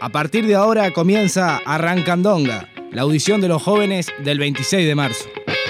A partir de ahora comienza Arrancandonga, la audición de los jóvenes del 26 de marzo.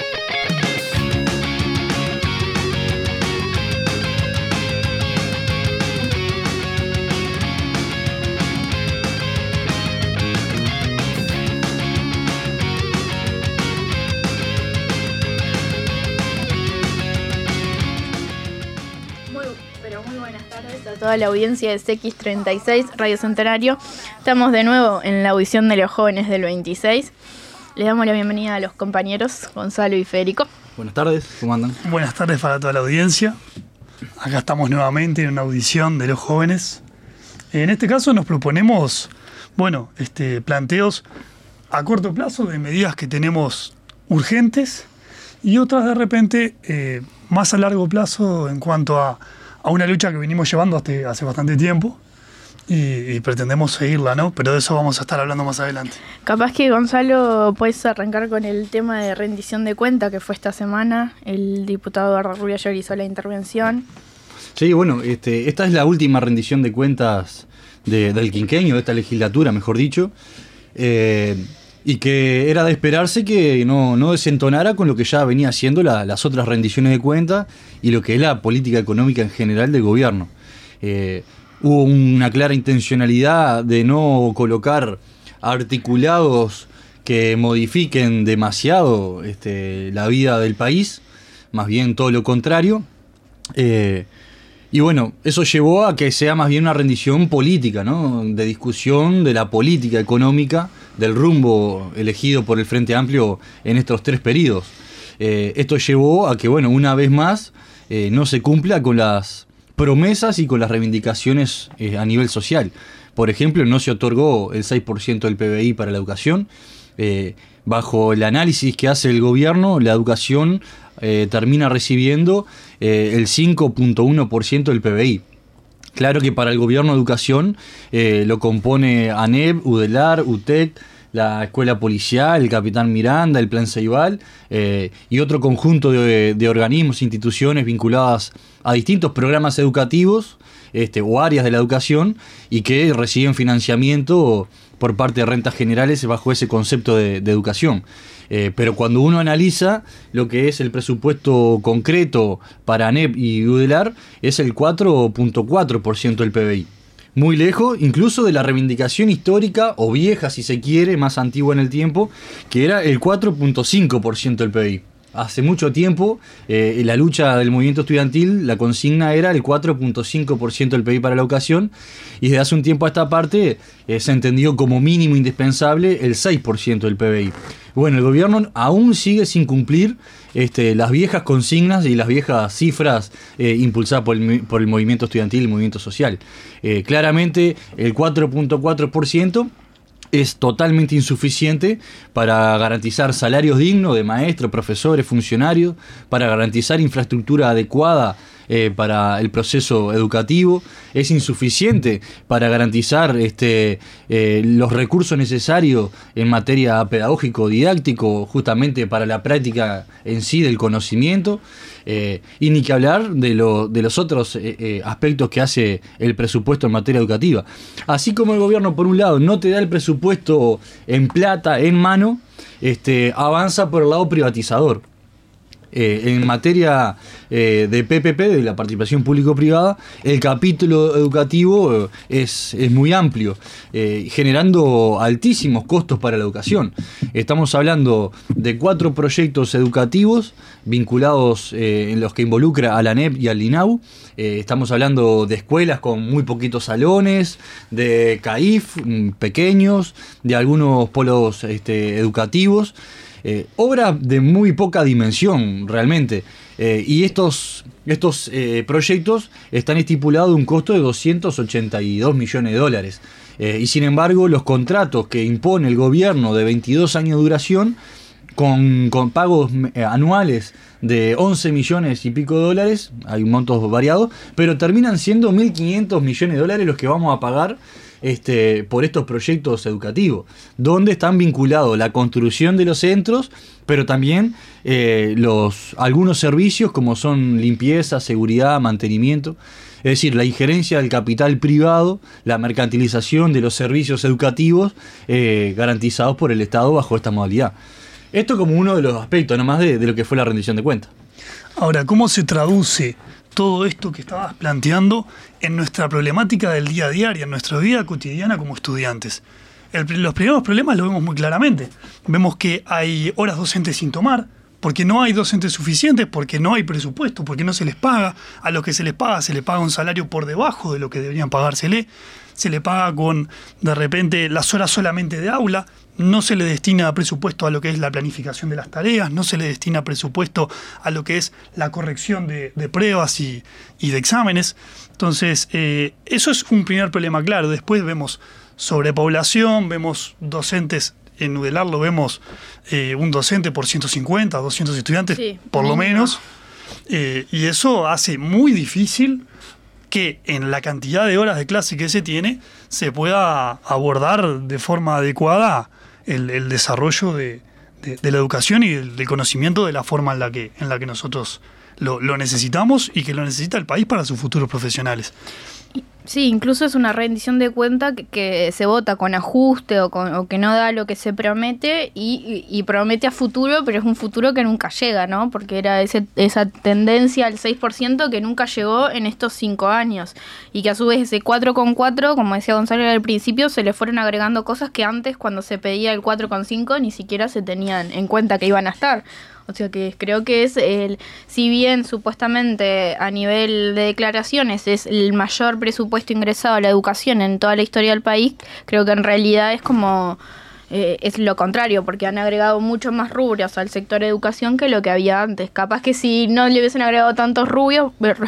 Toda la audiencia de CX36, Radio Centenario. Estamos de nuevo en la audición de los jóvenes del 26. Les damos la bienvenida a los compañeros Gonzalo y Federico. Buenas tardes, ¿cómo andan? Buenas tardes para toda la audiencia. Acá estamos nuevamente en una audición de los jóvenes. En este caso nos proponemos, planteos a corto plazo de medidas que tenemos urgentes y otras de repente más a largo plazo en cuanto a una lucha que venimos llevando hace bastante tiempo y pretendemos seguirla, ¿no? Pero de eso vamos a estar hablando más adelante. Capaz que, Gonzalo, puedes arrancar con el tema de rendición de cuenta que fue esta semana. El diputado Eduardo Rubio ayer hizo la intervención. Sí, bueno, esta es la última rendición de cuentas del quinquenio, de esta legislatura, mejor dicho, y que era de esperarse que no desentonara con lo que ya venía haciendo las otras rendiciones de cuentas y lo que es la política económica en general del gobierno. Hubo una clara intencionalidad de no colocar articulados que modifiquen demasiado la vida del país, más bien todo lo contrario. Y bueno, eso llevó a que sea más bien una rendición política, ¿no? De discusión de la política económica, del rumbo elegido por el Frente Amplio en estos 3 periodos. Esto llevó a que, una vez más, no se cumpla con las promesas y con las reivindicaciones a nivel social. Por ejemplo, no se otorgó el 6% del PBI para la educación. Bajo el análisis que hace el gobierno, la educación termina recibiendo el 5.1% del PBI. Claro que para el gobierno de educación lo compone ANEP, UDELAR, UTEC, la Escuela Policial, el Capitán Miranda, el Plan Ceibal y otro conjunto de organismos e instituciones vinculadas a distintos programas educativos o áreas de la educación y que reciben financiamiento por parte de rentas generales bajo ese concepto de educación. Pero cuando uno analiza lo que es el presupuesto concreto para ANEP y UDELAR, es el 4.4% del PBI. Muy lejos, incluso de la reivindicación histórica, o vieja si se quiere, más antigua en el tiempo, que era el 4.5% del PBI. Hace mucho tiempo, la lucha del movimiento estudiantil, la consigna era el 4.5% del PBI para la educación, y desde hace un tiempo a esta parte se entendió como mínimo indispensable el 6% del PBI. Bueno, el gobierno aún sigue sin cumplir las viejas consignas y las viejas cifras impulsadas por el movimiento estudiantil y el movimiento social. Claramente, el 4.4% es totalmente insuficiente para garantizar salarios dignos de maestros, profesores, funcionarios, para garantizar infraestructura adecuada para el proceso educativo. Es insuficiente para garantizar los recursos necesarios en materia pedagógico-didáctico, justamente para la práctica en sí del conocimiento. Y ni que hablar de los otros aspectos que hace el presupuesto en materia educativa. Así como el gobierno, por un lado, no te da el presupuesto en plata, en mano, avanza por el lado privatizador. En materia de PPP, de la participación público-privada, el capítulo educativo es muy amplio, generando altísimos costos para la educación. Estamos hablando de 4 proyectos educativos vinculados en los que involucra a la ANEP y al INAU. Estamos hablando de escuelas con muy poquitos salones, de CAIF pequeños, de algunos polos educativos. Obra de muy poca dimensión realmente, y estos proyectos están estipulados de un costo de 282 millones de dólares, y sin embargo los contratos que impone el gobierno de 22 años de duración con pagos anuales de 11 millones y pico de dólares, hay montos variados, pero terminan siendo 1.500 millones de dólares los que vamos a pagar por estos proyectos educativos, donde están vinculados la construcción de los centros, pero también algunos servicios como son limpieza, seguridad, mantenimiento. Es decir, la injerencia del capital privado, la mercantilización de los servicios educativos garantizados por el Estado bajo esta modalidad. Esto como uno de los aspectos nomás de lo que fue la rendición de cuentas. Ahora, ¿cómo se traduce todo esto que estabas planteando en nuestra problemática del día a día y en nuestra vida cotidiana como estudiantes? Los primeros problemas los vemos muy claramente. Vemos que hay horas docentes sin tomar, porque no hay docentes suficientes, porque no hay presupuesto, porque no se les paga. A los que se les paga un salario por debajo de lo que deberían pagársele. Se le paga con, de repente, las horas solamente de aula. No se le destina presupuesto a lo que es la planificación de las tareas, no se le destina presupuesto a lo que es la corrección de pruebas y de exámenes. Entonces, eso es un primer problema claro. Después vemos sobrepoblación, vemos docentes, en Udelar lo vemos un docente por 150, 200 estudiantes, sí, por lo menos. Y eso hace muy difícil que en la cantidad de horas de clase que se tiene se pueda abordar de forma adecuada el desarrollo de la educación y del conocimiento de la forma en la que nosotros lo necesitamos y que lo necesita el país para sus futuros profesionales. Sí, incluso es una rendición de cuenta que se vota con ajuste o que no da lo que se promete y promete a futuro, pero es un futuro que nunca llega, ¿no? Porque era esa tendencia al 6% que nunca llegó en estos 5 años y que a su vez ese 4,4, como decía Gonzalo al principio, se le fueron agregando cosas que antes cuando se pedía el 4,5 ni siquiera se tenían en cuenta que iban a estar. O sea que creo que es si bien supuestamente a nivel de declaraciones es el mayor presupuesto ingresado a la educación en toda la historia del país, creo que en realidad es como es lo contrario, porque han agregado mucho más rubros al sector educación que lo que había antes. Capaz que si no le hubiesen agregado tantos rubros,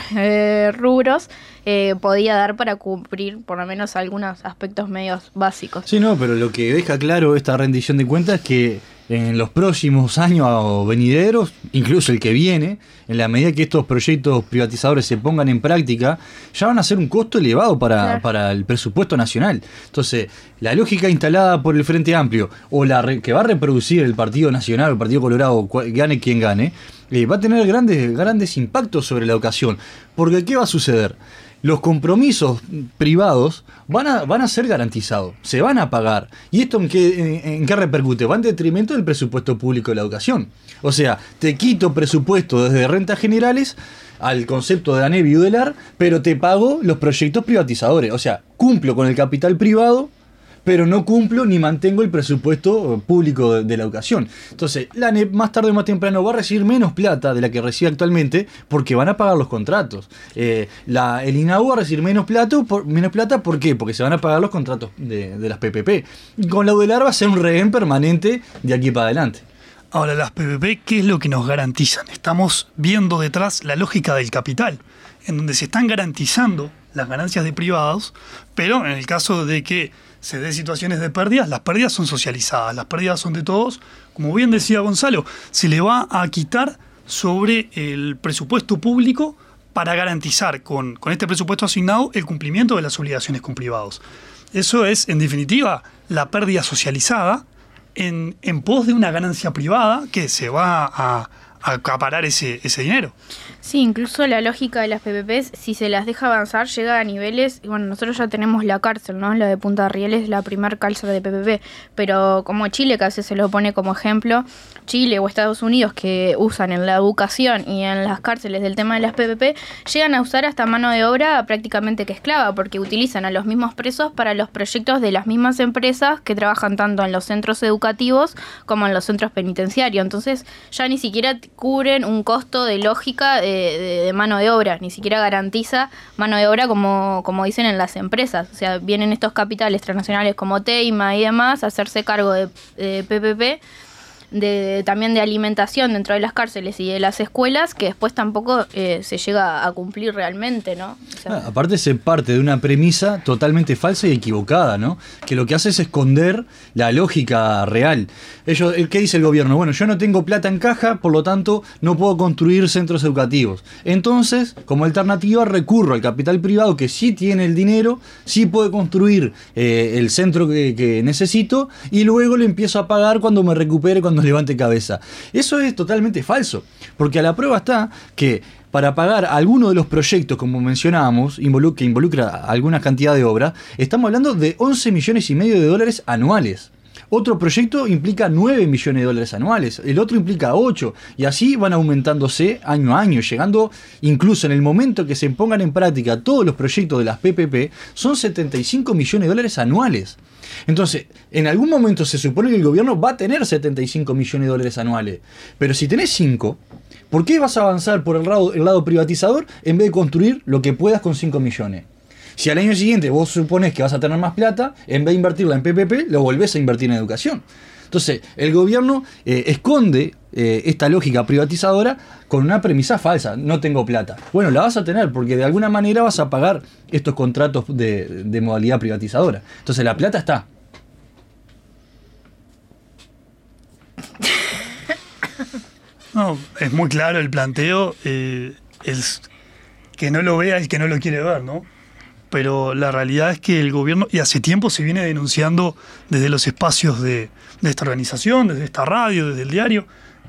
podía dar para cumplir por lo menos algunos aspectos medios básicos. Sí, no, pero lo que deja claro esta rendición de cuentas es que en los próximos años venideros, incluso el que viene, en la medida que estos proyectos privatizadores se pongan en práctica, ya van a ser un costo elevado para el presupuesto nacional. Entonces, la lógica instalada por el Frente Amplio o que va a reproducir el Partido Nacional o el Partido Colorado, gane quien gane, va a tener grandes impactos sobre la educación. Porque ¿qué va a suceder? Los compromisos privados van a ser garantizados, se van a pagar. ¿Y esto en qué repercute? Va en detrimento del presupuesto público de la educación. O sea, te quito presupuesto desde rentas generales al concepto de ANEP y Udelar, pero te pago los proyectos privatizadores. O sea, cumplo con el capital privado, pero no cumplo ni mantengo el presupuesto público de la educación. Entonces, la ANEP más tarde o más temprano va a recibir menos plata de la que recibe actualmente porque van a pagar los contratos. El INAU va a recibir menos plata, ¿por qué? Porque se van a pagar los contratos de las PPP. Y con la Udelar va a ser un rehén permanente de aquí para adelante. Ahora, las PPP, ¿qué es lo que nos garantizan? Estamos viendo detrás la lógica del capital, en donde se están garantizando las ganancias de privados, pero en el caso de que se dé situaciones de pérdidas, las pérdidas son socializadas, las pérdidas son de todos. Como bien decía Gonzalo, se le va a quitar sobre el presupuesto público para garantizar con este presupuesto asignado el cumplimiento de las obligaciones con privados. Eso es, en definitiva, la pérdida socializada en pos de una ganancia privada que se va a acaparar ese dinero. Sí, incluso la lógica de las PPPs, si se las deja avanzar, llega a niveles, bueno, nosotros ya tenemos la cárcel, ¿no? La de Punta Rieles es la primer cárcel de PPP, pero como Chile, que a veces se lo pone como ejemplo, Chile o Estados Unidos, que usan en la educación y en las cárceles del tema de las PPP, llegan a usar hasta mano de obra prácticamente que esclava, porque utilizan a los mismos presos para los proyectos de las mismas empresas que trabajan tanto en los centros educativos como en los centros penitenciarios. Entonces ya ni siquiera cubren un costo de lógica de mano de obra, ni siquiera garantiza mano de obra como dicen en las empresas. O sea, vienen estos capitales transnacionales como Teima y demás a hacerse cargo de PPP, también de alimentación dentro de las cárceles y de las escuelas, que después tampoco se llega a cumplir realmente, ¿no? O sea, aparte se parte de una premisa totalmente falsa y equivocada, ¿no? Que lo que hace es esconder la lógica real. ¿Qué dice el gobierno? Bueno, yo no tengo plata en caja, por lo tanto no puedo construir centros educativos. Entonces, como alternativa, recurro al capital privado que sí tiene el dinero, sí puede construir el centro que necesito y luego le empiezo a pagar cuando me recupere, cuando levante cabeza. Eso es totalmente falso, porque a la prueba está que para pagar alguno de los proyectos, como mencionábamos, que involucra alguna cantidad de obras, estamos hablando de 11 millones y medio de dólares anuales. Otro proyecto implica 9 millones de dólares anuales, el otro implica 8, y así van aumentándose año a año, llegando incluso en el momento que se pongan en práctica todos los proyectos de las PPP, son 75 millones de dólares anuales. Entonces, en algún momento se supone que el gobierno va a tener 75 millones de dólares anuales, pero si tenés 5, ¿por qué vas a avanzar por el lado privatizador en vez de construir lo que puedas con 5 millones? Si al año siguiente vos suponés que vas a tener más plata, en vez de invertirla en PPP, lo volvés a invertir en educación. Entonces, el gobierno esconde esta lógica privatizadora con una premisa falsa: no tengo plata. Bueno, la vas a tener porque de alguna manera vas a pagar estos contratos de modalidad privatizadora. Entonces, la plata está. No, es muy claro el planteo, es que no lo vea el que no lo quiere ver, ¿no? Pero la realidad es que el gobierno, y hace tiempo se viene denunciando desde los espacios de esta organización, desde esta radio, desde el diario,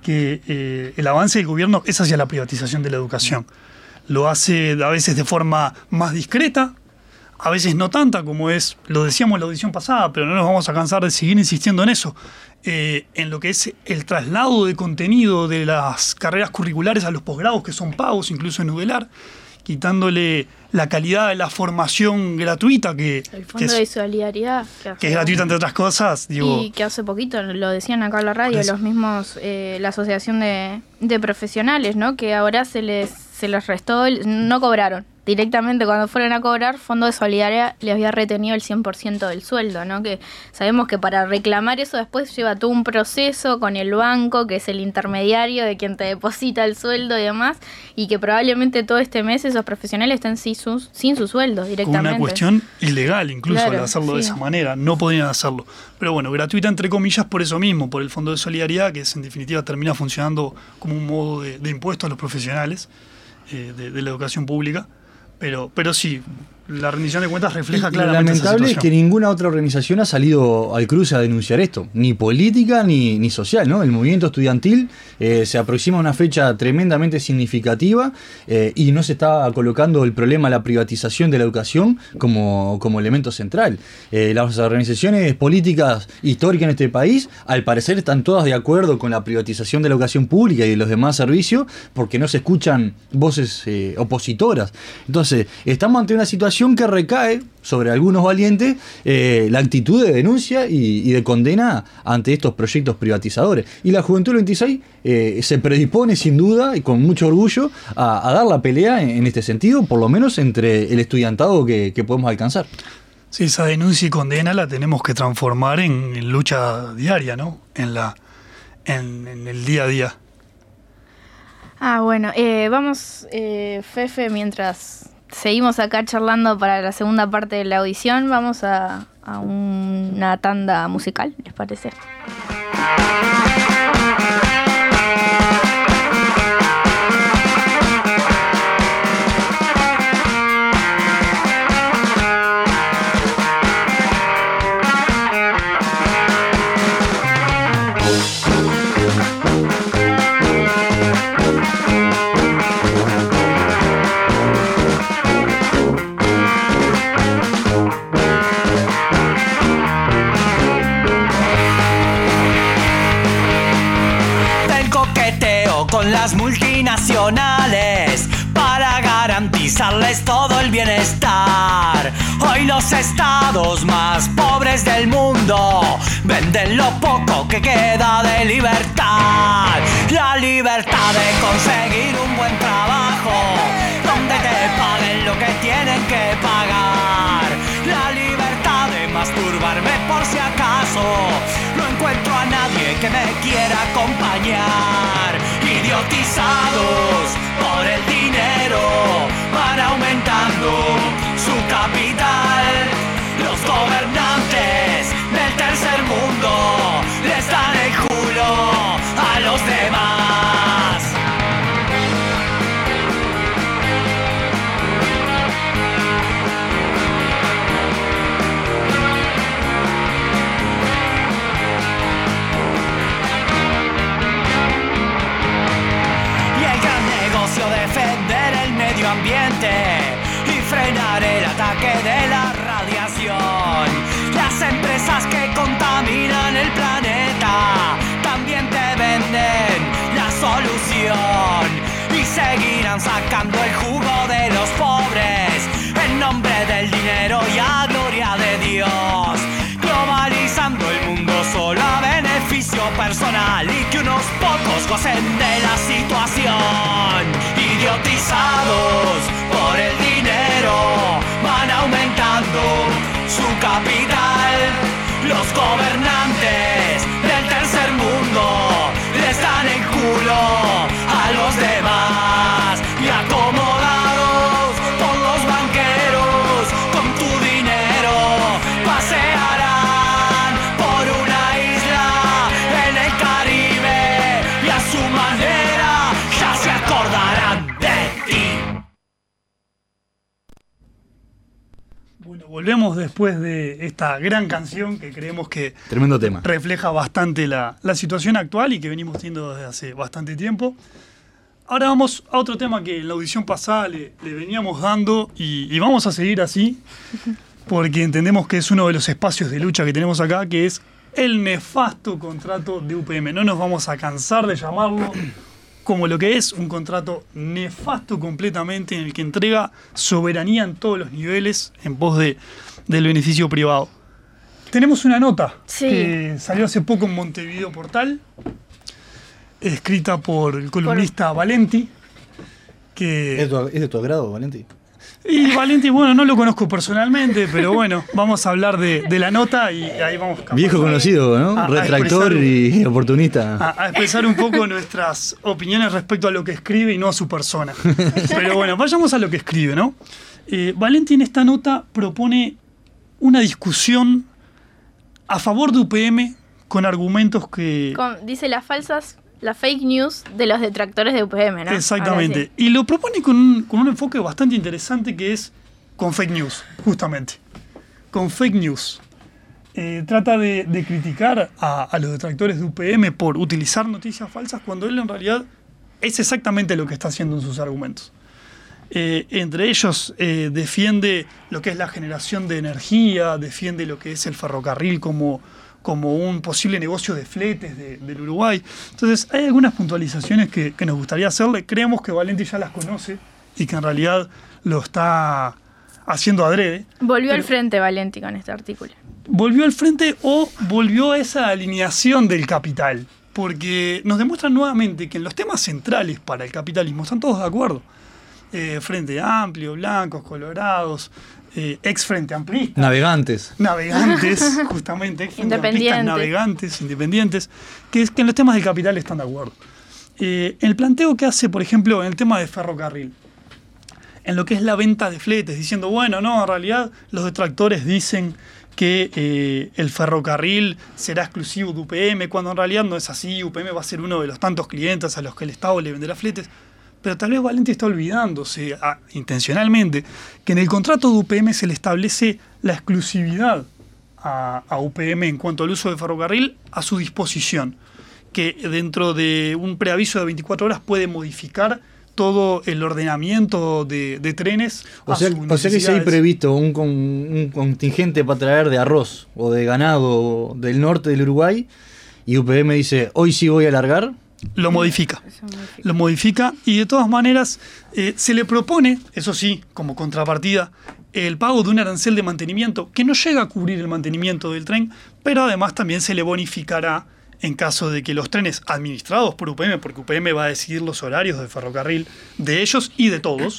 que el avance del gobierno es hacia la privatización de la educación. Lo hace a veces de forma más discreta, a veces no tanta como lo decíamos en la audición pasada, pero no nos vamos a cansar de seguir insistiendo en eso. En lo que es el traslado de contenido de las carreras curriculares a los posgrados, que son pagos, incluso en UDELAR, quitándole la calidad de la formación gratuita el fondo de solidaridad que es gratuita entre otras cosas, digo, y que hace poquito lo decían acá en la radio los mismos, la asociación de profesionales, ¿no? Que ahora se les restó, no cobraron directamente. Cuando fueron a cobrar, Fondo de Solidaridad les había retenido el 100% del sueldo, ¿no? Que sabemos que para reclamar eso después lleva todo un proceso con el banco, que es el intermediario de quien te deposita el sueldo y demás, y que probablemente todo este mes esos profesionales estén sin su sueldo directamente. Con una cuestión ilegal incluso, claro, al hacerlo de sí. esa manera, no podían hacerlo. Pero bueno, gratuita entre comillas por eso mismo, por el Fondo de Solidaridad, que en definitiva termina funcionando como un modo de impuesto a los profesionales de la educación pública. Pero sí, la rendición de cuentas refleja claramente esa lamentable situación. es que ninguna otra organización ha salido al cruce a denunciar esto, ni política ni social, ¿no? El movimiento estudiantil se aproxima a una fecha tremendamente significativa y no se está colocando el problema de la privatización de la educación como elemento central. Las organizaciones políticas históricas en este país, al parecer, están todas de acuerdo con la privatización de la educación pública y de los demás servicios porque no se escuchan voces opositoras. Entonces, estamos ante una situación que recae sobre algunos valientes la actitud de denuncia y de condena ante estos proyectos privatizadores. Y la Juventud del 26 se predispone sin duda y con mucho orgullo a dar la pelea en este sentido, por lo menos entre el estudiantado que podemos alcanzar. Sí, esa denuncia y condena la tenemos que transformar en lucha diaria, ¿no? En el día a día. Bueno, vamos, Fefe, mientras seguimos acá charlando para la segunda parte de la audición, vamos a una tanda musical, ¿les parece? Con las multinacionales para garantizarles todo el bienestar. Hoy los estados más pobres del mundo venden lo poco que queda de libertad. La libertad de conseguir un buen trabajo donde te paguen lo que tienen que pagar. La libertad de masturbarme por si acaso no encuentro a nadie que me quiera acompañar. Idiotizados por el dinero van aumentando su capital. Los gobernantes del tercer mundo les dan el culo a los demás. Y el gran pocos gocen de la situación. Idiotizados por el dinero, van aumentando su capital. Los gobernantes del tercer mundo les dan el culo a los demás. Y acomodados por los banqueros, con tu dinero pasearán por una isla en el Caribe y a su manera ya se acordarán de ti. Bueno, volvemos después de esta gran canción que creemos que Tremendo tema. refleja bastante la situación actual y que venimos teniendo desde hace bastante tiempo. Ahora vamos a otro tema que en la audición pasada le veníamos dando y vamos a seguir así porque entendemos que es uno de los espacios de lucha que tenemos acá, que es el nefasto contrato de UPM. No nos vamos a cansar de llamarlo como lo que es, un contrato nefasto completamente, en el que entrega soberanía en todos los niveles en pos del beneficio privado. Tenemos una nota que salió hace poco en Montevideo Portal, escrita por el columnista Valenti. Que ¿Es de tu agrado, Valenti? Y Valenti, bueno, no lo conozco personalmente, pero bueno, vamos a hablar de la nota y ahí vamos. Viejo conocido, ¿no? Retractor y oportunista. A expresar un poco nuestras opiniones respecto a lo que escribe y no a su persona. Pero bueno, vayamos a lo que escribe, ¿no? Valenti en esta nota propone una discusión a favor de UPM con argumentos que... Dice las fake news de los detractores de UPM, ¿no? Exactamente. Y lo propone con un enfoque bastante interesante, que es con fake news, justamente. Con fake news. Trata de criticar a los detractores de UPM por utilizar noticias falsas cuando él en realidad es exactamente lo que está haciendo en sus argumentos. Entre ellos defiende lo que es la generación de energía, defiende lo que es el ferrocarril como un posible negocio de fletes del Uruguay. Entonces hay algunas puntualizaciones que nos gustaría hacerle. Creemos que Valenti ya las conoce y que en realidad lo está haciendo adrede. Volvió al frente Valenti con este artículo. Volvió al frente o volvió a esa alineación del capital, porque nos demuestran nuevamente que en los temas centrales para el capitalismo están todos de acuerdo. Frente Amplio, blancos, colorados, ex Frente Amplista. Navegantes, justamente, ex Frente Amplistas, navegantes, independientes, que en los temas del capital están de acuerdo. El planteo que hace, por ejemplo, en el tema de ferrocarril, en lo que es la venta de fletes, diciendo, bueno, no, en realidad los detractores dicen que el ferrocarril será exclusivo de UPM, cuando en realidad no es así. UPM va a ser uno de los tantos clientes a los que el Estado le venderá fletes. Pero tal vez Valenti está olvidándose intencionalmente que en el contrato de UPM se le establece la exclusividad a UPM en cuanto al uso de ferrocarril a su disposición, que dentro de un preaviso de 24 horas puede modificar todo el ordenamiento de trenes. O sea que si hay previsto un contingente para traer de arroz o de ganado del norte del Uruguay y UPM dice, hoy sí voy a largar. Lo modifica y de todas maneras se le propone, eso sí, como contrapartida, el pago de un arancel de mantenimiento que no llega a cubrir el mantenimiento del tren, pero además también se le bonificará en caso de que los trenes administrados por UPM, porque UPM va a decidir los horarios de ferrocarril de ellos y de todos,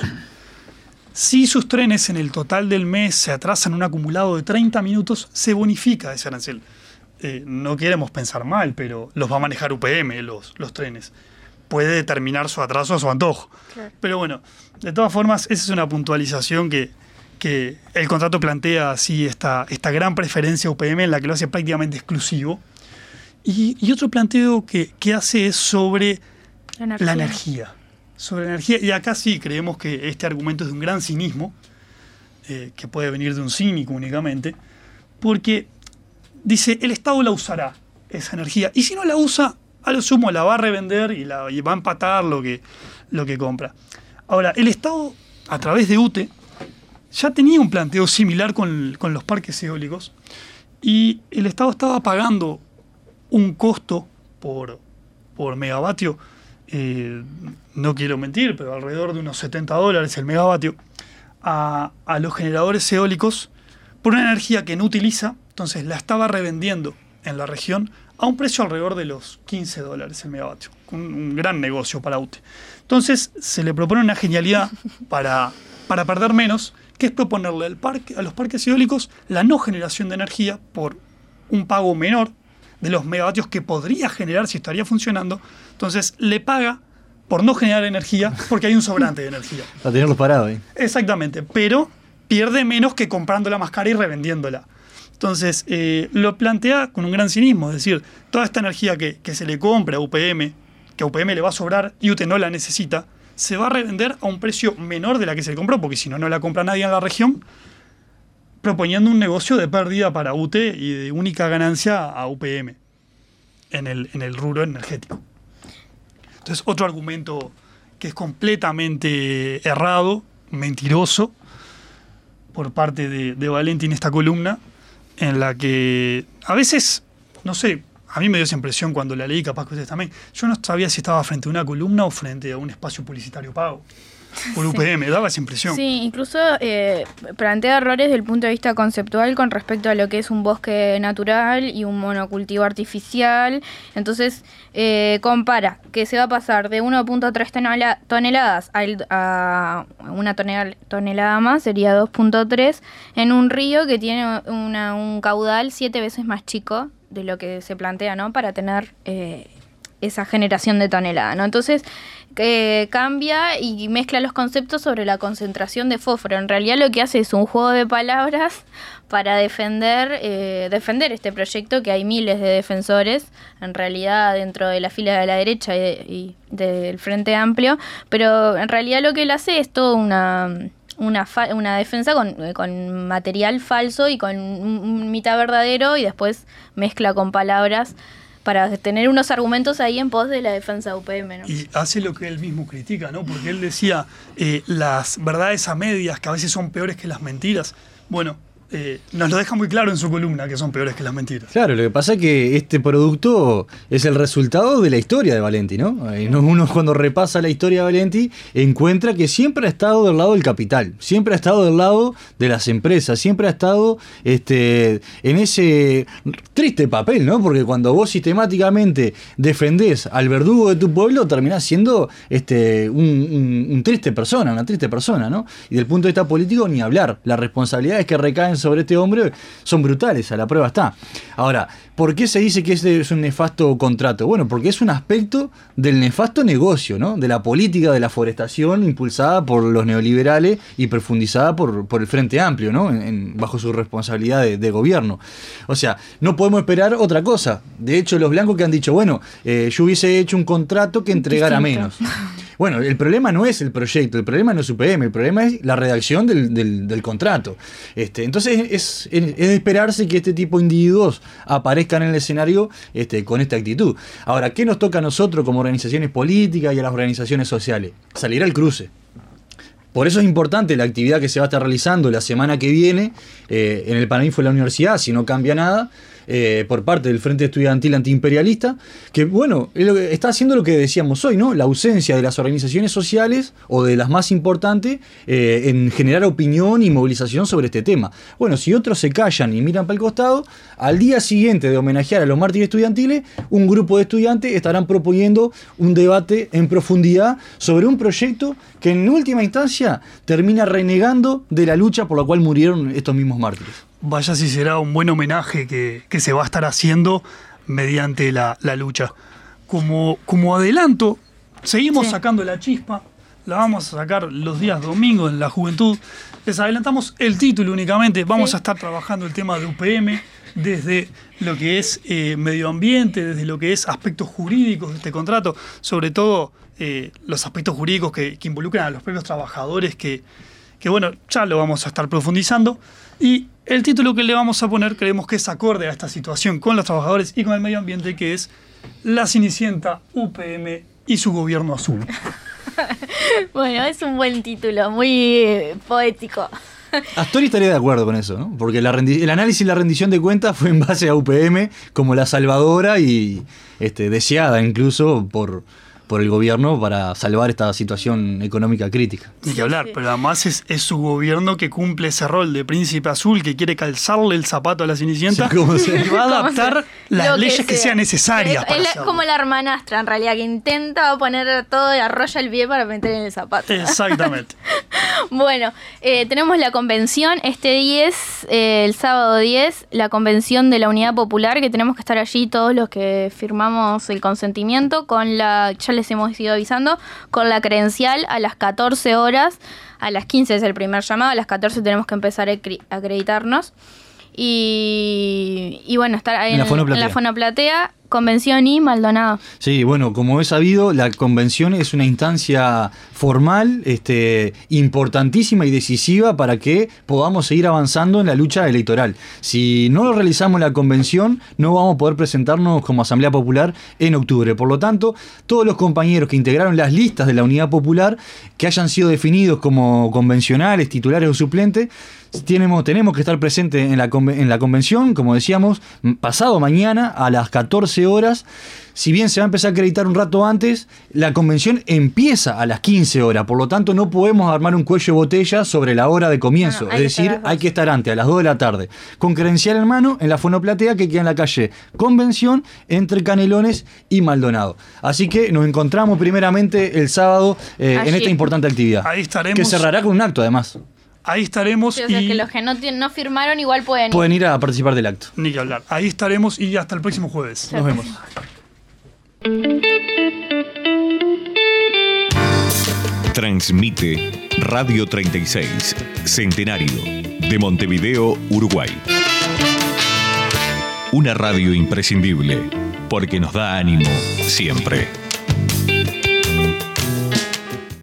si sus trenes en el total del mes se atrasan un acumulado de 30 minutos, se bonifica ese arancel. No queremos pensar mal, pero los va a manejar UPM los trenes. Puede determinar su atraso a su antojo. Claro. Pero bueno, de todas formas, esa es una puntualización que el contrato plantea así esta gran preferencia a UPM, en la que lo hace prácticamente exclusivo. Y otro planteo que hace es sobre la energía. Sobre la energía. Y acá sí creemos que este argumento es de un gran cinismo, que puede venir de un cínico únicamente, porque dice, el Estado la usará, esa energía, y si no la usa, a lo sumo la va a revender y va a empatar lo que compra. Ahora, el Estado, a través de UTE, ya tenía un planteo similar con los parques eólicos, y el Estado estaba pagando un costo por megavatio, no quiero mentir, pero alrededor de unos $70 el megavatio, a los generadores eólicos por una energía que no utiliza. Entonces la estaba revendiendo en la región a un precio alrededor de los $15 el megavatio. Un gran negocio para UTE. Entonces se le propone una genialidad para perder menos, que es proponerle a los parques eólicos la no generación de energía por un pago menor de los megavatios que podría generar si estaría funcionando. Entonces le paga por no generar energía porque hay un sobrante de energía. Para tenerlos parados ahí. Exactamente, pero pierde menos que comprándola más cara y revendiéndola. Entonces lo plantea con un gran cinismo, es decir, toda esta energía que se le compra a UPM, que a UPM le va a sobrar y UTE no la necesita, se va a revender a un precio menor de la que se le compró, porque si no, no la compra nadie en la región, proponiendo un negocio de pérdida para UTE y de única ganancia a UPM en el rubro energético. Entonces, otro argumento que es completamente errado, mentiroso, por parte de Valenti en esta columna, en la que a veces, no sé, a mí me dio esa impresión cuando la leí, capaz que ustedes también, yo no sabía si estaba frente a una columna o frente a un espacio publicitario pago por UPM, me daba esa impresión. Sí, incluso plantea errores desde el punto de vista conceptual con respecto a lo que es un bosque natural y un monocultivo artificial. Entonces compara que se va a pasar de 1.3 toneladas a una tonelada más, sería 2.3, en un río que tiene un caudal 7 veces más chico de lo que se plantea, ¿no? Para tener esa generación de tonelada, ¿no? Entonces cambia y mezcla los conceptos sobre la concentración de fósforo. En realidad lo que hace es un juego de palabras para defender este proyecto, que hay miles de defensores, en realidad dentro de la fila de la derecha y del Frente Amplio, pero en realidad lo que él hace es toda una defensa con material falso y con mitad verdadero, y después mezcla con palabras para tener unos argumentos ahí en pos de la defensa de UPM, ¿no? Y hace lo que él mismo critica, ¿no? Porque él decía las verdades a medias, que a veces son peores que las mentiras. Bueno, nos lo deja muy claro en su columna, que son peores que las mentiras. Claro, lo que pasa es que este producto es el resultado de la historia de Valenti, ¿no? Uno cuando repasa la historia de Valenti encuentra que siempre ha estado del lado del capital, siempre ha estado del lado de las empresas, siempre ha estado en ese triste papel, ¿no? Porque cuando vos sistemáticamente defendés al verdugo de tu pueblo, terminás siendo una triste persona, ¿no? Y del punto de vista político, ni hablar. Las responsabilidades que recaen sobre este hombre son brutales, a la prueba está. Ahora, ¿por qué se dice que este es un nefasto contrato? Bueno, porque es un aspecto del nefasto negocio, ¿no? De la política de la forestación impulsada por los neoliberales y profundizada por el Frente Amplio, ¿no? Bajo su responsabilidad de gobierno. O sea, no podemos esperar otra cosa. De hecho, los blancos que han dicho, bueno, yo hubiese hecho un contrato que entregara menos. Bueno, el problema no es el proyecto, el problema no es UPM, el problema es la redacción del contrato. Entonces es de esperarse que este tipo de individuos aparezcan en el escenario con esta actitud. Ahora, ¿qué nos toca a nosotros como organizaciones políticas y a las organizaciones sociales? Salir al cruce. Por eso es importante la actividad que se va a estar realizando la semana que viene en el Paraninfo de la universidad, si no cambia nada, por parte del Frente Estudiantil Antiimperialista, que bueno, está haciendo lo que decíamos hoy, ¿no? La ausencia de las organizaciones sociales o de las más importantes en generar opinión y movilización sobre este tema. Bueno, si otros se callan y miran para el costado, al día siguiente de homenajear a los mártires estudiantiles, un grupo de estudiantes estarán proponiendo un debate en profundidad sobre un proyecto que en última instancia termina renegando de la lucha por la cual murieron estos mismos mártires. Vaya si será un buen homenaje que se va a estar haciendo mediante la lucha. Como adelanto, seguimos sacando la chispa, la vamos a sacar los días domingos en la juventud. Les adelantamos el título únicamente, vamos a estar trabajando el tema de UPM desde lo que es medio ambiente, desde lo que es aspectos jurídicos de este contrato, sobre todo los aspectos jurídicos que involucran a los propios trabajadores, que bueno, ya lo vamos a estar profundizando. Y el título que le vamos a poner creemos que es acorde a esta situación con los trabajadores y con el medio ambiente, que es La Cenicienta, UPM y su gobierno azul. Bueno, es un buen título, muy poético. Astori estaría de acuerdo con eso, ¿no? Porque el análisis y la rendición de cuentas fue en base a UPM como la salvadora y deseada incluso por por el gobierno para salvar esta situación económica crítica. Ni que hablar, pero además es su gobierno que cumple ese rol de príncipe azul que quiere calzarle el zapato a la Cenicienta y va a adaptar las leyes que sean necesarias para es hacerlo. como la hermanastra, en realidad, que intenta poner todo y arrolla el pie para meter en el zapato. Exactamente. Bueno, tenemos la convención este 10, el sábado 10, la convención de la Unidad Popular, que tenemos que estar allí todos los que firmamos el consentimiento con ya les hemos ido avisando, con la credencial a las 14 horas, a las 15 es el primer llamado, a las 14 tenemos que empezar a acreditarnos. Y bueno, estar ahí en la Fonoplatea, Convención y Maldonado. Sí, bueno, como es sabido, la convención es una instancia formal, importantísima y decisiva para que podamos seguir avanzando en la lucha electoral. Si no realizamos la convención, no vamos a poder presentarnos como Asamblea Popular en octubre. Por lo tanto, todos los compañeros que integraron las listas de la Unidad Popular, que hayan sido definidos como convencionales, titulares o suplentes, tenemos que estar presentes en la convención, como decíamos, pasado mañana a las 14 horas. Si bien se va a empezar a acreditar un rato antes, la convención empieza a las 15 horas. Por lo tanto, no podemos armar un cuello de botella sobre la hora de comienzo. No, es decir, hay que estar antes, a las 2 de la tarde, con credencial en mano, en la Fonoplatea que queda en la calle Convención, entre Canelones y Maldonado. Así que nos encontramos primeramente el sábado en esta importante actividad. Ahí estaremos. Que cerrará con un acto, además. Ahí estaremos. Sí, o sea, que los que no firmaron igual pueden ir a participar del acto. Ni que hablar. Ahí estaremos y hasta el próximo jueves. Nos vemos. Transmite Radio 36, Centenario, de Montevideo, Uruguay. Una radio imprescindible, porque nos da ánimo siempre.